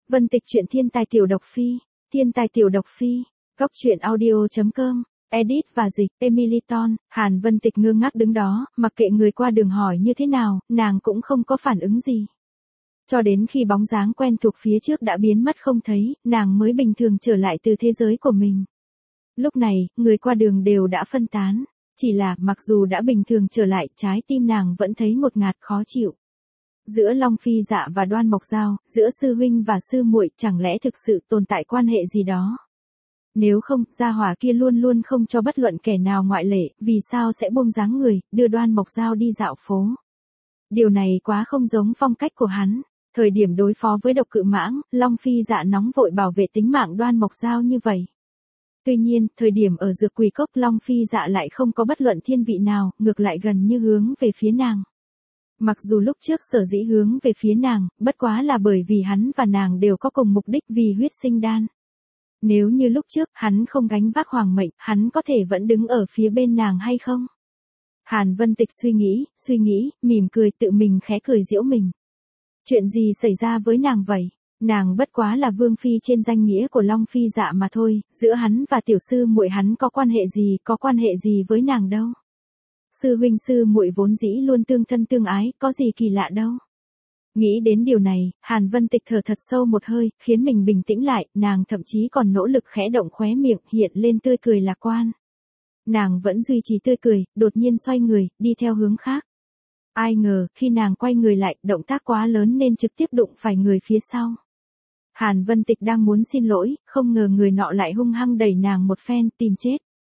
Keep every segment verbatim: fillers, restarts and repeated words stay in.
Vân Tịch truyện thiên tài tiểu độc phi, thiên tài tiểu độc phi, góc truyện audio.com, edit và dịch, Emily Ton. Hàn Vân Tịch ngơ ngác đứng đó, mặc kệ người qua đường hỏi như thế nào, nàng cũng không có phản ứng gì. Cho đến khi bóng dáng quen thuộc phía trước đã biến mất không thấy, nàng mới bình thường trở lại từ thế giới của mình. Lúc này, người qua đường đều đã phân tán, chỉ là mặc dù đã bình thường trở lại, trái tim nàng vẫn thấy ngột ngạt khó chịu. Giữa Long Phi Dạ và Đoan Mộc Giao, giữa sư huynh và sư muội, chẳng lẽ thực sự tồn tại quan hệ gì đó? Nếu không, gia hỏa kia luôn luôn không cho bất luận kẻ nào ngoại lệ, vì sao sẽ buông dáng người, đưa Đoan Mộc Giao đi dạo phố? Điều này quá không giống phong cách của hắn. Thời điểm đối phó với độc cự mãng, Long Phi Dạ nóng vội bảo vệ tính mạng Đoan Mộc Giao như vậy. Tuy nhiên, thời điểm ở dược quỷ cốc, Long Phi Dạ lại không có bất luận thiên vị nào, ngược lại gần như hướng về phía nàng. Mặc dù lúc trước sở dĩ hướng về phía nàng, bất quá là bởi vì hắn và nàng đều có cùng mục đích vì huyết sinh đan. Nếu như lúc trước, hắn không gánh vác hoàng mệnh, hắn có thể vẫn đứng ở phía bên nàng hay không? Hàn Vân Tịch suy nghĩ, suy nghĩ, mỉm cười tự mình khẽ cười giễu mình. Chuyện gì xảy ra với nàng vậy? Nàng bất quá là vương phi trên danh nghĩa của Long Phi Dạ mà thôi, giữa hắn và tiểu sư muội hắn có quan hệ gì, có quan hệ gì với nàng đâu. Sư huynh sư muội vốn dĩ luôn tương thân tương ái, có gì kỳ lạ đâu. Nghĩ đến điều này, Hàn Vân Tịch thở thật sâu một hơi, khiến mình bình tĩnh lại, nàng thậm chí còn nỗ lực khẽ động khóe miệng, hiện lên tươi cười lạc quan. Nàng vẫn duy trì tươi cười, đột nhiên xoay người, đi theo hướng khác. Ai ngờ, khi nàng quay người lại, động tác quá lớn nên trực tiếp đụng phải người phía sau. Hàn Vân Tịch đang muốn xin lỗi, không ngờ người nọ lại hung hăng đẩy nàng một phen, tìm chết.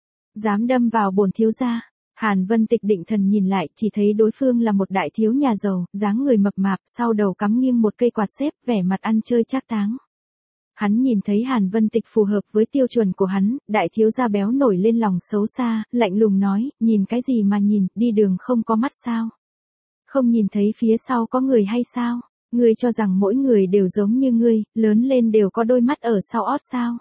Dám đâm vào bổn thiếu gia. Hàn Vân Tịch định thần nhìn lại, chỉ thấy đối phương là một đại thiếu nhà giàu, dáng người mập mạp, sau đầu cắm nghiêng một cây quạt xếp, vẻ mặt ăn chơi trác táng. Hắn nhìn thấy Hàn Vân Tịch phù hợp với tiêu chuẩn của hắn, đại thiếu gia béo nổi lên lòng xấu xa, lạnh lùng nói, nhìn cái gì mà nhìn, đi đường không có mắt sao? Không nhìn thấy phía sau có người hay sao? Ngươi cho rằng mỗi người đều giống như ngươi, lớn lên đều có đôi mắt ở sau ót sao?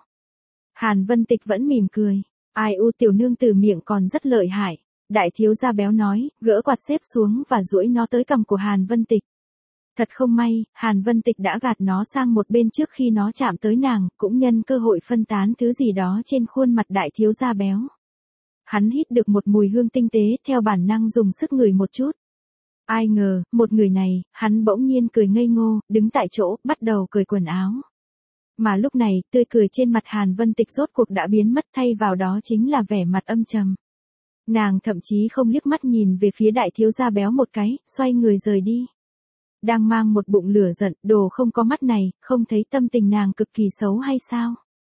Hàn Vân Tịch vẫn mỉm cười. Ai u tiểu nương tử miệng còn rất lợi hại. Đại thiếu gia béo nói, gỡ quạt xếp xuống và duỗi nó tới cằm của Hàn Vân Tịch. Thật không may, Hàn Vân Tịch đã gạt nó sang một bên trước khi nó chạm tới nàng, cũng nhân cơ hội phân tán thứ gì đó trên khuôn mặt đại thiếu gia béo. Hắn hít được một mùi hương tinh tế, theo bản năng dùng sức ngửi một chút. Ai ngờ, một người này, hắn bỗng nhiên cười ngây ngô, đứng tại chỗ, bắt đầu cởi quần áo. Mà lúc này, tươi cười trên mặt Hàn Vân Tịch rốt cuộc đã biến mất, thay vào đó chính là vẻ mặt âm trầm. Nàng thậm chí không liếc mắt nhìn về phía đại thiếu gia béo một cái, xoay người rời đi. Đang mang một bụng lửa giận, đồ không có mắt này, không thấy tâm tình nàng cực kỳ xấu hay sao?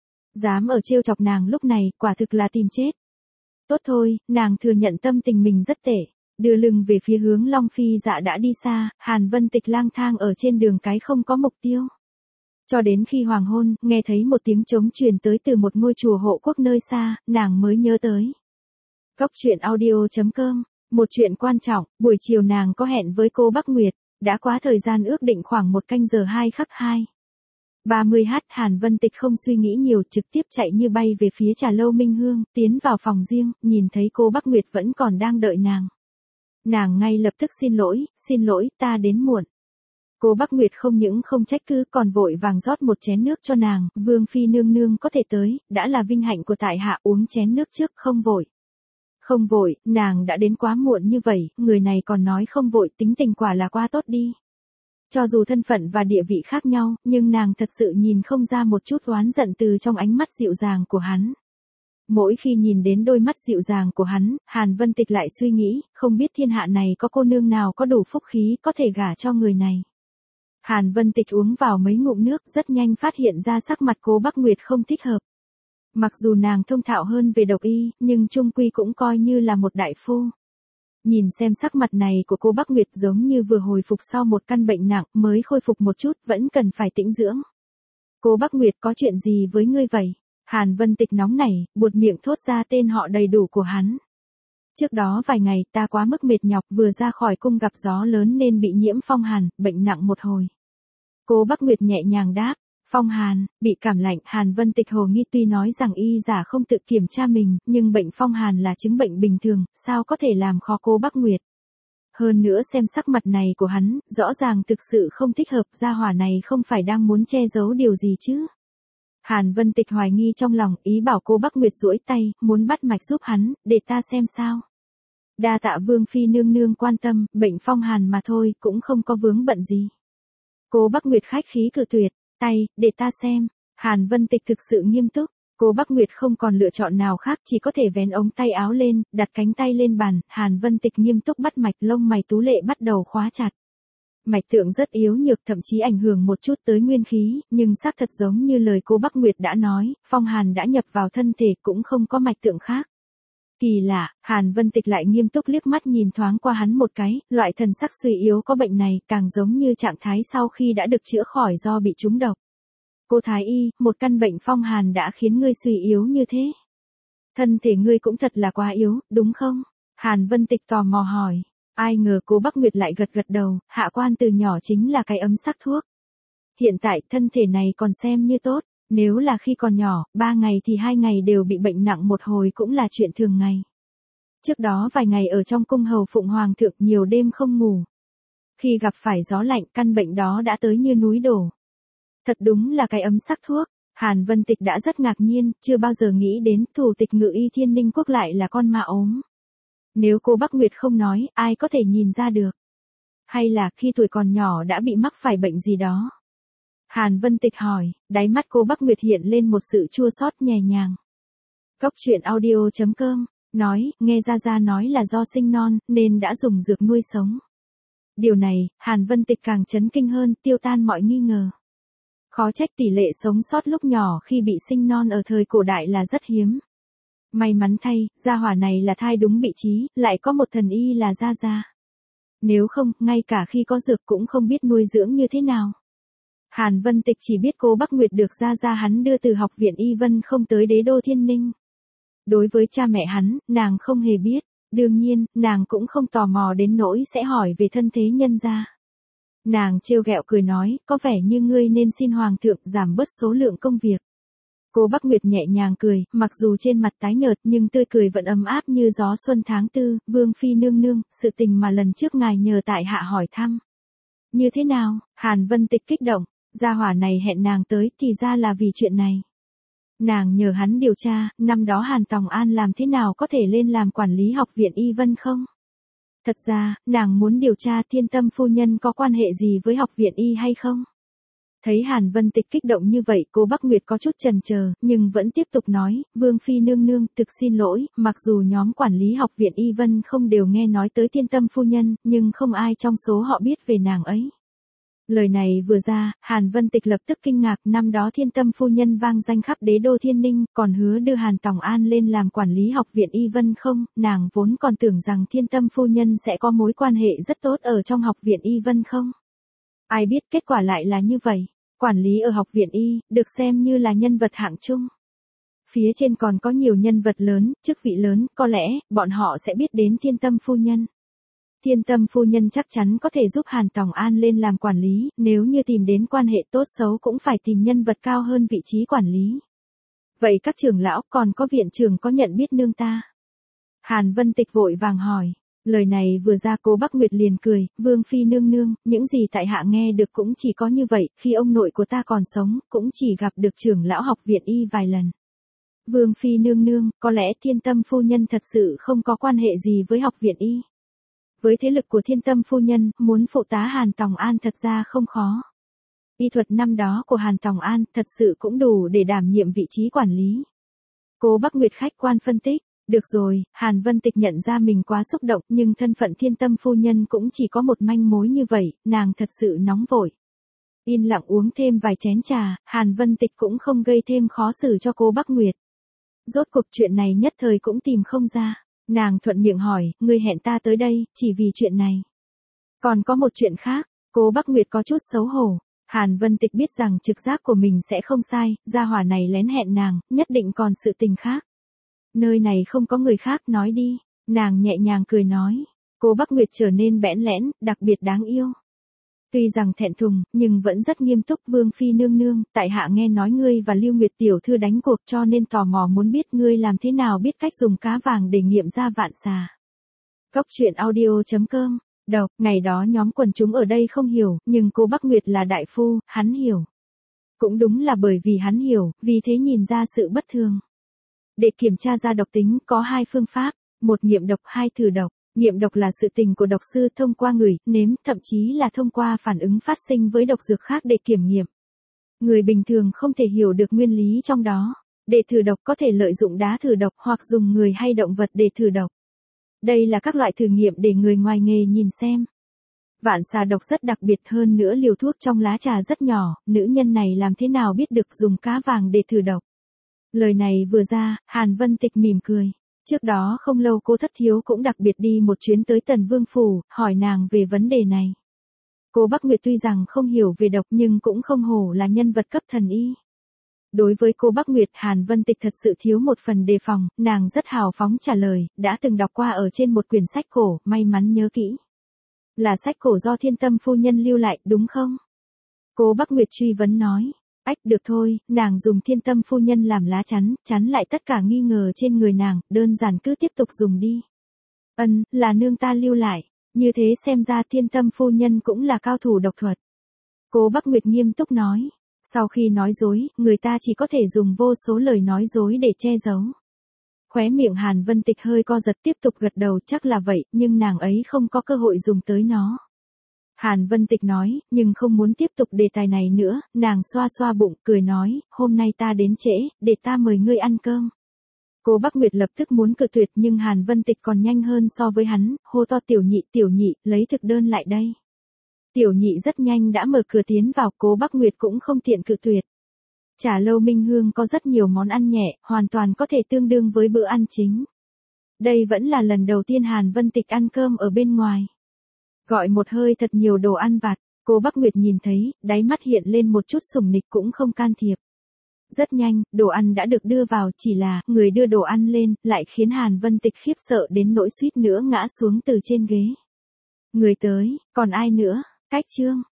Dám ở trêu chọc nàng lúc này, quả thực là tìm chết. Tốt thôi, nàng thừa nhận tâm tình mình rất tệ. Đưa lưng về phía hướng Long Phi Dạ đã đi xa, Hàn Vân Tịch lang thang ở trên đường cái không có mục tiêu. Cho đến khi hoàng hôn, nghe thấy một tiếng trống truyền tới từ một ngôi chùa hộ quốc nơi xa, nàng mới nhớ tới. Góc truyện audio.com, một chuyện quan trọng, buổi chiều nàng có hẹn với cô Bắc Nguyệt, đã quá thời gian ước định khoảng một canh giờ hai khắc hai. ba mươi h Hàn Vân Tịch không suy nghĩ nhiều, trực tiếp chạy như bay về phía trà lâu Minh Hương, tiến vào phòng riêng, nhìn thấy cô Bắc Nguyệt vẫn còn đang đợi nàng. Nàng ngay lập tức xin lỗi, xin lỗi, ta đến muộn. Cô Bắc Nguyệt không những không trách cứ còn vội vàng rót một chén nước cho nàng, Vương Phi nương nương có thể tới, đã là vinh hạnh của tại hạ, uống chén nước trước, không vội. Không vội, nàng đã đến quá muộn như vậy, người này còn nói không vội, tính tình quả là quá tốt đi. Cho dù thân phận và địa vị khác nhau, nhưng nàng thật sự nhìn không ra một chút oán giận từ trong ánh mắt dịu dàng của hắn. Mỗi khi nhìn đến đôi mắt dịu dàng của hắn, Hàn Vân Tịch lại suy nghĩ, không biết thiên hạ này có cô nương nào có đủ phúc khí có thể gả cho người này. Hàn Vân Tịch uống vào mấy ngụm nước, rất nhanh phát hiện ra sắc mặt cô Bắc Nguyệt không thích hợp. Mặc dù nàng thông thạo hơn về độc y, nhưng chung quy cũng coi như là một đại phu. Nhìn xem sắc mặt này của cô Bắc Nguyệt giống như vừa hồi phục sau một căn bệnh nặng, mới khôi phục một chút, vẫn cần phải tĩnh dưỡng. Cô Bắc Nguyệt có chuyện gì với ngươi vậy? Hàn Vân Tịch nóng nảy, buột miệng thốt ra tên họ đầy đủ của hắn. Trước đó vài ngày ta quá mức mệt nhọc, vừa ra khỏi cung gặp gió lớn nên bị nhiễm phong hàn, bệnh nặng một hồi. Cô Bắc Nguyệt nhẹ nhàng đáp. Phong hàn, bị cảm lạnh, Hàn Vân Tịch hồ nghi, tuy nói rằng y giả không tự kiểm tra mình, nhưng bệnh phong hàn là chứng bệnh bình thường, sao có thể làm khó cô Bắc Nguyệt. Hơn nữa xem sắc mặt này của hắn, rõ ràng thực sự không thích hợp, gia hỏa này không phải đang muốn che giấu điều gì chứ. Hàn Vân Tịch hoài nghi trong lòng, ý bảo cô Bắc Nguyệt duỗi tay, muốn bắt mạch giúp hắn, để ta xem sao. Đa tạ Vương Phi nương nương quan tâm, bệnh phong hàn mà thôi, cũng không có vướng bận gì. Cô Bắc Nguyệt khách khí cự tuyệt, tay, để ta xem. Hàn Vân Tịch thực sự nghiêm túc, cô Bắc Nguyệt không còn lựa chọn nào khác, chỉ có thể vén ống tay áo lên, đặt cánh tay lên bàn, Hàn Vân Tịch nghiêm túc bắt mạch, lông mày tú lệ bắt đầu khóa chặt. Mạch tượng rất yếu nhược, thậm chí ảnh hưởng một chút tới nguyên khí, nhưng xác thật giống như lời cô Bắc Nguyệt đã nói, phong hàn đã nhập vào thân thể, cũng không có mạch tượng khác. Kỳ lạ, Hàn Vân Tịch lại nghiêm túc liếc mắt nhìn thoáng qua hắn một cái, loại thần sắc suy yếu có bệnh này, càng giống như trạng thái sau khi đã được chữa khỏi do bị trúng độc. Cô Thái Y, một căn bệnh phong hàn đã khiến ngươi suy yếu như thế. Thân thể ngươi cũng thật là quá yếu, đúng không? Hàn Vân Tịch tò mò hỏi. Ai ngờ cô Bắc Nguyệt lại gật gật đầu, hạ quan từ nhỏ chính là cái ấm sắc thuốc. Hiện tại thân thể này còn xem như tốt, nếu là khi còn nhỏ, ba ngày thì hai ngày đều bị bệnh nặng một hồi cũng là chuyện thường ngày. Trước đó vài ngày ở trong cung hầu phụng hoàng thượng nhiều đêm không ngủ. Khi gặp phải gió lạnh, căn bệnh đó đã tới như núi đổ. Thật đúng là cái ấm sắc thuốc. Hàn Vân Tịch đã rất ngạc nhiên, chưa bao giờ nghĩ đến thủ tịch Ngự Y Thiên Ninh Quốc lại là con ma ốm. Nếu cô Bắc Nguyệt không nói, ai có thể nhìn ra được? Hay là khi tuổi còn nhỏ đã bị mắc phải bệnh gì đó? Hàn Vân Tịch hỏi, đáy mắt cô Bắc Nguyệt hiện lên một sự chua xót nhẹ nhàng. Cốc truyện audio chấm com, nói, nghe Gia Gia nói là do sinh non, nên đã dùng dược nuôi sống. Điều này, Hàn Vân Tịch càng chấn kinh hơn, tiêu tan mọi nghi ngờ. Khó trách tỷ lệ sống sót lúc nhỏ khi bị sinh non ở thời cổ đại là rất hiếm. May mắn thay, gia hỏa này là thai đúng vị trí, lại có một thần y là Gia Gia. Nếu không, ngay cả khi có dược cũng không biết nuôi dưỡng như thế nào. Hàn Vân Tịch chỉ biết cô Bắc Nguyệt được Gia Gia hắn đưa từ học viện Y Vân không tới đế đô Thiên Ninh. Đối với cha mẹ hắn, nàng không hề biết, đương nhiên, nàng cũng không tò mò đến nỗi sẽ hỏi về thân thế nhân gia. Nàng trêu ghẹo cười nói, có vẻ như ngươi nên xin hoàng thượng giảm bớt số lượng công việc. Cô Bắc Nguyệt nhẹ nhàng cười, mặc dù trên mặt tái nhợt nhưng tươi cười vẫn ấm áp như gió xuân tháng tư, Vương Phi nương nương, sự tình mà lần trước ngài nhờ tại hạ hỏi thăm. Như thế nào? Hàn Vân Tịch kích động, gia hỏa này hẹn nàng tới thì ra là vì chuyện này. Nàng nhờ hắn điều tra, năm đó Hàn Tòng An làm thế nào có thể lên làm quản lý học viện Y Vân không? Thật ra, nàng muốn điều tra Thiên Tâm phu nhân có quan hệ gì với học viện Y hay không? Thấy Hàn Vân Tịch kích động như vậy, cô Bắc Nguyệt có chút chần chờ, nhưng vẫn tiếp tục nói, Vương Phi nương nương, thực xin lỗi, mặc dù nhóm quản lý học viện Y Vân không đều nghe nói tới Thiên Tâm phu nhân, nhưng không ai trong số họ biết về nàng ấy. Lời này vừa ra, Hàn Vân Tịch lập tức kinh ngạc, năm đó Thiên Tâm phu nhân vang danh khắp đế đô Thiên Ninh, còn hứa đưa Hàn Tòng An lên làm quản lý học viện Y Vân không, nàng vốn còn tưởng rằng Thiên Tâm phu nhân sẽ có mối quan hệ rất tốt ở trong học viện Y Vân không. Ai biết kết quả lại là như vậy, quản lý ở học viện Y, được xem như là nhân vật hạng trung. Phía trên còn có nhiều nhân vật lớn, chức vị lớn, có lẽ, bọn họ sẽ biết đến Thiên Tâm phu nhân. Thiên Tâm phu nhân chắc chắn có thể giúp Hàn Tòng An lên làm quản lý, nếu như tìm đến quan hệ tốt xấu cũng phải tìm nhân vật cao hơn vị trí quản lý. Vậy các trưởng lão còn có viện trưởng có nhận biết nương ta? Hàn Vân Tịch vội vàng hỏi. Lời này vừa ra cô Bắc Nguyệt liền cười, Vương Phi nương nương, những gì tại hạ nghe được cũng chỉ có như vậy, khi ông nội của ta còn sống, cũng chỉ gặp được trưởng lão học viện Y vài lần. Vương Phi nương nương, có lẽ Thiên Tâm phu nhân thật sự không có quan hệ gì với học viện Y. Với thế lực của Thiên Tâm phu nhân, muốn phụ tá Hàn Tòng An thật ra không khó. Y thuật năm đó của Hàn Tòng An thật sự cũng đủ để đảm nhiệm vị trí quản lý. Cô Bắc Nguyệt khách quan phân tích. Được rồi, Hàn Vân Tịch nhận ra mình quá xúc động, nhưng thân phận Thiên Tâm phu nhân cũng chỉ có một manh mối như vậy, nàng thật sự nóng vội. Yên lặng uống thêm vài chén trà, Hàn Vân Tịch cũng không gây thêm khó xử cho cô Bắc Nguyệt. Rốt cuộc chuyện này nhất thời cũng tìm không ra. Nàng thuận miệng hỏi, ngươi hẹn ta tới đây, chỉ vì chuyện này. Còn có một chuyện khác, cô Bắc Nguyệt có chút xấu hổ. Hàn Vân Tịch biết rằng trực giác của mình sẽ không sai, gia hỏa này lén hẹn nàng, nhất định còn sự tình khác. Nơi này không có người khác, nói đi. Nàng nhẹ nhàng cười nói. Cô Bắc Nguyệt trở nên bẽn lẽn, đặc biệt đáng yêu. Tuy rằng thẹn thùng, nhưng vẫn rất nghiêm túc. Vương Phi nương nương, tại hạ nghe nói ngươi và Lưu Nguyệt tiểu thư đánh cuộc, cho nên tò mò muốn biết ngươi làm thế nào biết cách dùng cá vàng để nghiệm ra vạn xà. Cốc truyện audio chấm com Độc, ngày đó nhóm quần chúng ở đây không hiểu, nhưng cô Bắc Nguyệt là đại phu, hắn hiểu. Cũng đúng là bởi vì hắn hiểu, vì thế nhìn ra sự bất thường. Để kiểm tra ra độc tính, có hai phương pháp, một nghiệm độc, hai thử độc. Nghiệm độc là sự tình của độc sư thông qua ngửi, nếm, thậm chí là thông qua phản ứng phát sinh với độc dược khác để kiểm nghiệm. Người bình thường không thể hiểu được nguyên lý trong đó. Để thử độc có thể lợi dụng đá thử độc hoặc dùng người hay động vật để thử độc. Đây là các loại thử nghiệm để người ngoài nghề nhìn xem. Vạn xà độc rất đặc biệt, hơn nữa liều thuốc trong lá trà rất nhỏ, nữ nhân này làm thế nào biết được dùng cá vàng để thử độc. Lời này vừa ra, Hàn Vân Tịch mỉm cười. Trước đó không lâu cô Thất Thiếu cũng đặc biệt đi một chuyến tới Tần Vương Phủ, hỏi nàng về vấn đề này. Cô Bắc Nguyệt tuy rằng không hiểu về độc nhưng cũng không hổ là nhân vật cấp thần y. Đối với cô Bắc Nguyệt, Hàn Vân Tịch thật sự thiếu một phần đề phòng, nàng rất hào phóng trả lời, đã từng đọc qua ở trên một quyển sách cổ, may mắn nhớ kỹ. Là sách cổ do Thiên Tâm phu nhân lưu lại, đúng không? Cô Bắc Nguyệt truy vấn nói. Ách, được thôi, nàng dùng Thiên Tâm phu nhân làm lá chắn, chắn lại tất cả nghi ngờ trên người nàng, đơn giản cứ tiếp tục dùng đi. Ân, là nương ta lưu lại, như thế xem ra Thiên Tâm phu nhân cũng là cao thủ độc thuật. Cô Bắc Nguyệt nghiêm túc nói. Sau khi nói dối, người ta chỉ có thể dùng vô số lời nói dối để che giấu. Khóe miệng Hàn Vân Tịch hơi co giật, tiếp tục gật đầu, chắc là vậy, nhưng nàng ấy không có cơ hội dùng tới nó. Hàn Vân Tịch nói, nhưng không muốn tiếp tục đề tài này nữa, nàng xoa xoa bụng, cười nói, hôm nay ta đến trễ, để ta mời ngươi ăn cơm. Cô Bắc Nguyệt lập tức muốn cự tuyệt nhưng Hàn Vân Tịch còn nhanh hơn so với hắn, hô to tiểu nhị, tiểu nhị, lấy thực đơn lại đây. Tiểu nhị rất nhanh đã mở cửa tiến vào, cô Bắc Nguyệt cũng không tiện cự tuyệt. Trà lâu Minh Hương có rất nhiều món ăn nhẹ, hoàn toàn có thể tương đương với bữa ăn chính. Đây vẫn là lần đầu tiên Hàn Vân Tịch ăn cơm ở bên ngoài. Gọi một hơi thật nhiều đồ ăn vặt, cô Bắc Nguyệt nhìn thấy, đáy mắt hiện lên một chút sủng nịch cũng không can thiệp. Rất nhanh, đồ ăn đã được đưa vào, chỉ là, người đưa đồ ăn lên, lại khiến Hàn Vân Tịch khiếp sợ đến nỗi suýt nữa ngã xuống từ trên ghế. Người tới, còn ai nữa, cách chương.